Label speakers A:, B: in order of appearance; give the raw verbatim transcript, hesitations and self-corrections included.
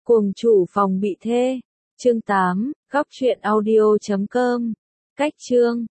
A: Cuồng chủ phòng bị thê. Chương tám, góc truyện audio chấm com. Cách chương